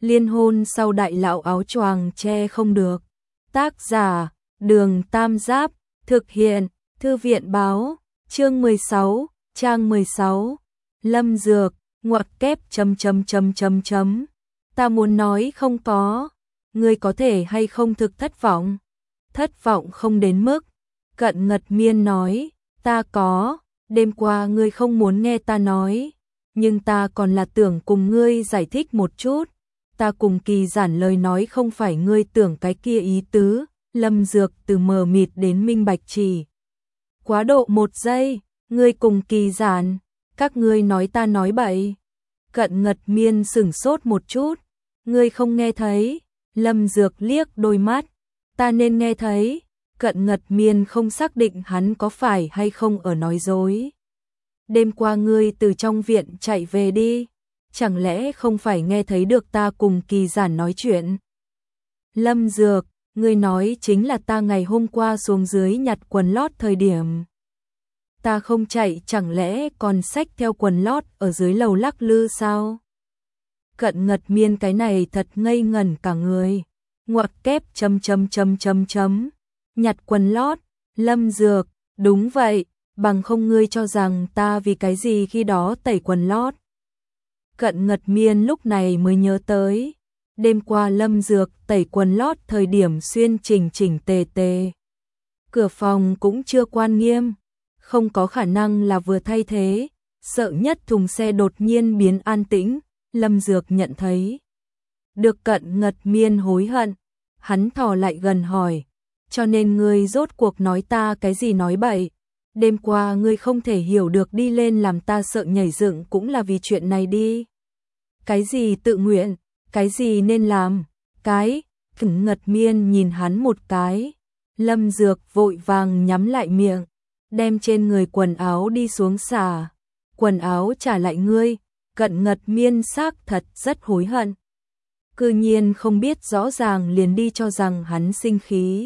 Liên hôn sau đại lão áo choàng che không được. Tác giả, Đường Tam Giáp, thực hiện, Thư viện báo, chương 16, trang 16. Lâm Dược, ngoặc kép chấm. Ta muốn nói không có, ngươi có thể hay không thực thất vọng? Thất vọng không đến mức. Cận Ngật Miên nói, ta có, đêm qua ngươi không muốn nghe ta nói, nhưng ta còn là tưởng cùng ngươi giải thích một chút. Ta cùng Kỳ Giản lời nói không phải ngươi tưởng cái kia ý tứ. Lâm Dược từ mờ mịt đến minh bạch chỉ quá độ 1 giây, ngươi cùng Kỳ Giản, các ngươi nói ta nói bậy. Cận Ngật Miên sửng sốt một chút, ngươi không nghe thấy? Lâm Dược liếc đôi mắt, ta nên nghe thấy. Cận Ngật Miên không xác định hắn có phải hay không ở nói dối. Đêm qua ngươi từ trong viện chạy về đi, chẳng lẽ không phải nghe thấy được ta cùng Kỳ Giản nói chuyện? Lâm Dược, ngươi nói chính là ta ngày hôm qua xuống dưới nhặt quần lót thời điểm. Ta không chạy chẳng lẽ còn xách theo quần lót ở dưới lầu lắc lư sao? Cận Ngật Miên cái này thật ngây ngẩn cả người. Ngoặc kép chấm. Nhặt quần lót, Lâm Dược, đúng vậy, bằng không ngươi cho rằng ta vì cái gì khi đó tẩy quần lót. Cận Ngật Miên lúc này mới nhớ tới, đêm qua Lâm Dược tẩy quần lót thời điểm xuyên chỉnh tề. Cửa phòng cũng chưa quan nghiêm, không có khả năng là vừa thay thế, sợ nhất thùng xe đột nhiên biến an tĩnh. Lâm Dược nhận thấy được Cận Ngật Miên hối hận, hắn thò lại gần hỏi, cho nên ngươi rốt cuộc nói ta cái gì nói bậy? Đêm qua ngươi không thể hiểu được đi lên làm ta sợ nhảy dựng cũng là vì chuyện này đi. Cái gì tự nguyện, cái gì nên làm, cái. Cận Ngật Miên nhìn hắn một cái. Lâm Dược vội vàng nhắm lại miệng, đem trên người quần áo đi xuống xả. Quần áo trả lại ngươi. Cận Ngật Miên xác thật rất hối hận. Cư nhiên không biết rõ ràng liền đi cho rằng hắn sinh khí.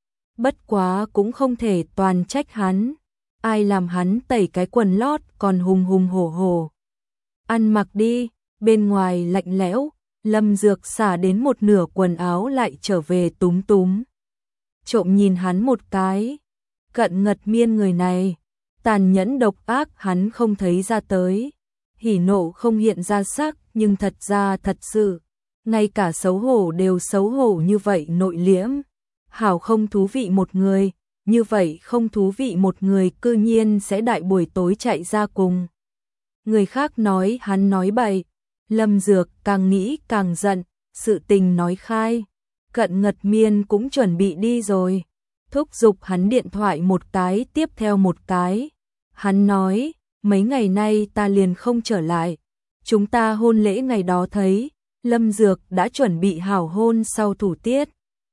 Bất quá cũng không thể toàn trách hắn. Ai làm hắn tẩy cái quần lót còn hùng hổ. Ăn mặc đi, bên ngoài lạnh lẽo. Lâm Dược xả đến một nửa quần áo lại trở về túm. Trộm nhìn hắn một cái. Cận Ngật Miên người này, tàn nhẫn độc ác hắn không thấy ra tới. Hỉ nộ không hiện ra sắc, nhưng thật ra thật sự, ngay cả xấu hổ đều xấu hổ như vậy nội liễm. Hảo không thú vị một người, như vậy không thú vị một người cư nhiên sẽ đại buổi tối chạy ra cùng người khác nói hắn nói bậy. Lâm Dược càng nghĩ càng giận, sự tình nói khai. Cận Ngật Miên cũng chuẩn bị đi rồi, thúc giục hắn điện thoại một cái tiếp theo một cái. Hắn nói, mấy ngày nay ta liền không trở lại. Chúng ta hôn lễ ngày đó thấy, Lâm Dược đã chuẩn bị hảo hôn sau thủ tiết.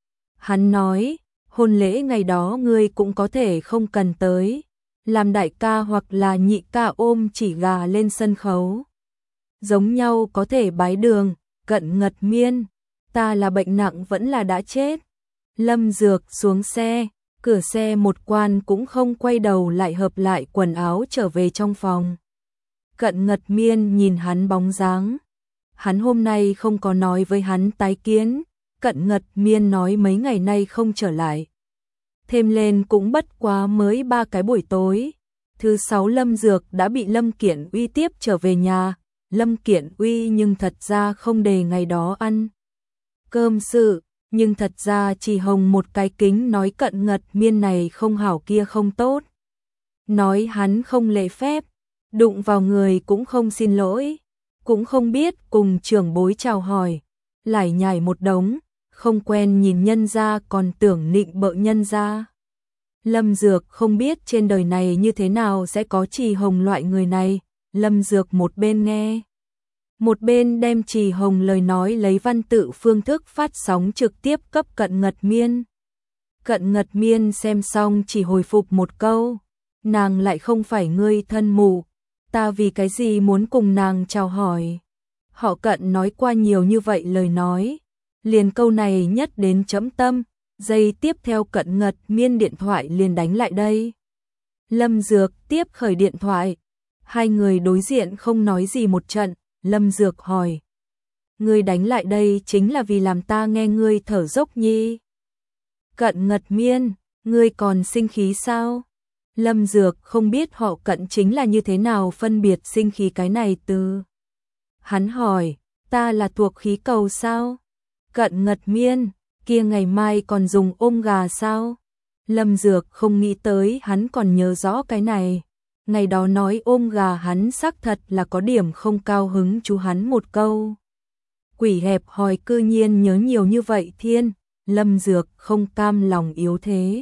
Hắn nói, hôn lễ ngày đó ngươi cũng có thể không cần tới, làm đại ca hoặc là nhị ca ôm chỉ gà lên sân khấu. Giống nhau có thể bái đường. Cận Ngật Miên, ta là bệnh nặng vẫn là đã chết? Lâm Dược xuống xe, cửa xe một quan cũng không quay đầu lại hợp lại quần áo trở về trong phòng. Cận Ngật Miên nhìn hắn bóng dáng. Hắn hôm nay không có nói với hắn tái kiến. Cận Ngật Miên nói mấy ngày nay không trở lại. Thêm lên cũng bất quá mới 3 cái buổi tối. Thứ 6 Lâm Dược đã bị Lâm Kiện Uy tiếp trở về nhà. Lâm Kiện Uy nhưng thật ra không đề ngày đó ăn cơm sự, nhưng thật ra chỉ hồng một cái kính nói Cận Ngật Miên này không hảo kia không tốt. Nói hắn không lễ phép, đụng vào người cũng không xin lỗi, cũng không biết cùng trưởng bối chào hỏi, lải nhải một đống, không quen nhìn nhân gia còn tưởng nịnh bợ nhân gia. Lâm Dược không biết trên đời này như thế nào sẽ có Trì Hồng loại người này. Lâm Dược một bên nghe, một bên đem Trì Hồng lời nói lấy văn tự phương thức phát sóng trực tiếp cấp Cận Ngật Miên. Cận Ngật Miên xem xong chỉ hồi phục một câu, nàng lại không phải ngươi thân mụ, ta vì cái gì muốn cùng nàng chào hỏi. Họ Cận nói qua nhiều như vậy lời nói, liền câu này nhất đến chấm tâm. Giây tiếp theo Cận Ngật Miên điện thoại liền đánh lại đây. Lâm Dược tiếp khởi điện thoại. Hai người đối diện không nói gì một trận. Lâm Dược hỏi, ngươi đánh lại đây chính là vì làm ta nghe ngươi thở dốc nhi. Cận Ngật Miên, ngươi còn sinh khí sao? Lâm Dược không biết họ Cận chính là như thế nào phân biệt sinh khí cái này từ. Hắn hỏi, ta là thuộc khí cầu sao? Cận Ngật Miên, kia ngày mai còn dùng ôm gà sao? Lâm Dược không nghĩ tới hắn còn nhớ rõ cái này. Ngày đó nói ôm gà hắn xác thật là có điểm không cao hứng chú hắn một câu. Quỷ hẹp hòi cư nhiên nhớ nhiều như vậy thiên, Lâm Dược không cam lòng yếu thế.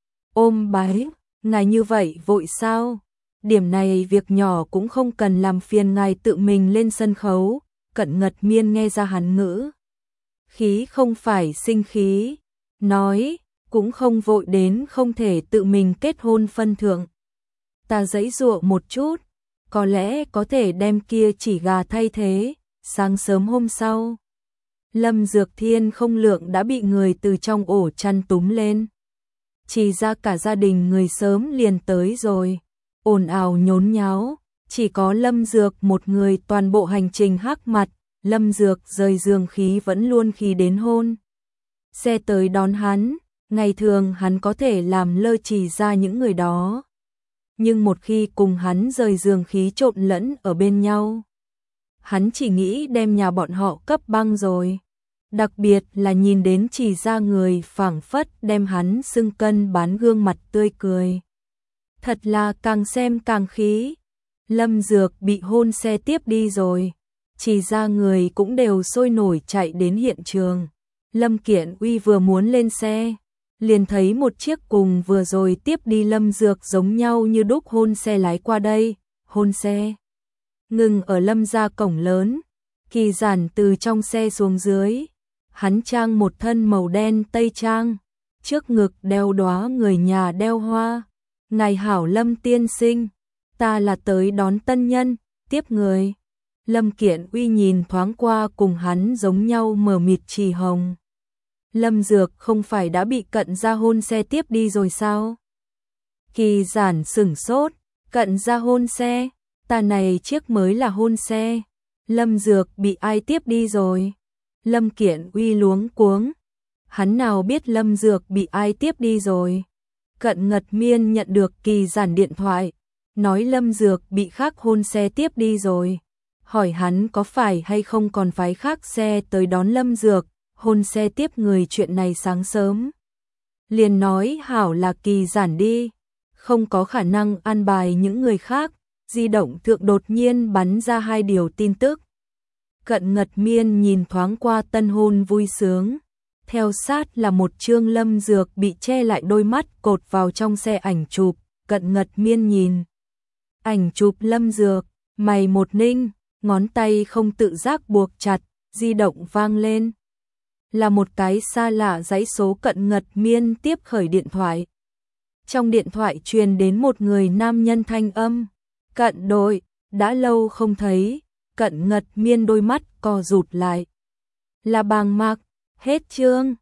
Ôm bái, ngài như vậy vội sao? Điểm này việc nhỏ cũng không cần làm phiền ngài tự mình lên sân khấu. Cận Ngật Miên nghe ra hắn ngữ khí không phải sinh khí, nói, cũng không vội đến không thể tự mình kết hôn phân thượng. Ta giãy giụa một chút, có lẽ có thể đem kia chỉ gà thay thế, sáng sớm hôm sau. Lâm Dược Thiên không lượng đã bị người từ trong ổ chăn túm lên. Chỉ ra cả gia đình người sớm liền tới rồi, ồn ào nhốn nháo, chỉ có Lâm Dược một người toàn bộ hành trình hắc mặt. Lâm Dược rời giường khí vẫn luôn khí đến hôn. Xe tới đón hắn, ngày thường hắn có thể làm lơ Chỉ ra những người đó. Nhưng một khi cùng hắn rời giường khí trộn lẫn ở bên nhau, hắn chỉ nghĩ đem nhà bọn họ cấp băng rồi. Đặc biệt là nhìn đến Chỉ ra người phảng phất đem hắn xưng cân bán gương mặt tươi cười. Thật là càng xem càng khí. Lâm Dược bị hôn xe tiếp đi rồi. Chỉ ra người cũng đều sôi nổi chạy đến hiện trường. Lâm Kiện Uy vừa muốn lên xe, liền thấy một chiếc cùng vừa rồi tiếp đi Lâm Dược giống nhau như đúc hôn xe lái qua đây. Hôn xe ngừng ở Lâm gia cổng lớn. Kỳ Giản từ trong xe xuống dưới, hắn trang một thân màu đen tây trang, trước ngực đeo đóa người nhà đeo hoa. Ngài hảo Lâm tiên sinh, ta là tới đón tân nhân, tiếp người. Lâm Kiện Uy nhìn thoáng qua cùng hắn giống nhau mờ mịt Trì Hồng. Lâm Dược không phải đã bị Cận gia hôn xe tiếp đi rồi sao? Kỳ Giản sửng sốt, Cận gia hôn xe, ta này chiếc mới là hôn xe. Lâm Dược bị ai tiếp đi rồi? Lâm Kiện Uy luống cuống, hắn nào biết Lâm Dược bị ai tiếp đi rồi? Cận Ngật Miên nhận được Kỳ Giản điện thoại, nói Lâm Dược bị khác hôn xe tiếp đi rồi. Hỏi hắn có phải hay không còn phái khác xe tới đón Lâm Dược, hôn xe tiếp người chuyện này sáng sớm. Liền nói hảo là Kỳ Giản đi, không có khả năng an bài những người khác, di động thượng đột nhiên bắn ra 2 điều tin tức. Cận Ngật Miên nhìn thoáng qua tân hôn vui sướng, theo sát là một chương Lâm Dược bị che lại đôi mắt cột vào trong xe ảnh chụp. Cận Ngật Miên nhìn ảnh chụp Lâm Dược, mày một ninh, ngón tay không tự giác buộc chặt, di động vang lên. Là một cái xa lạ dãy số. Cận Ngật Miên tiếp khởi điện thoại. Trong điện thoại truyền đến một người nam nhân thanh âm. Cận đội, đã lâu không thấy. Cận Ngật Miên đôi mắt co rụt lại. Là Bàng Mạc, hết chương.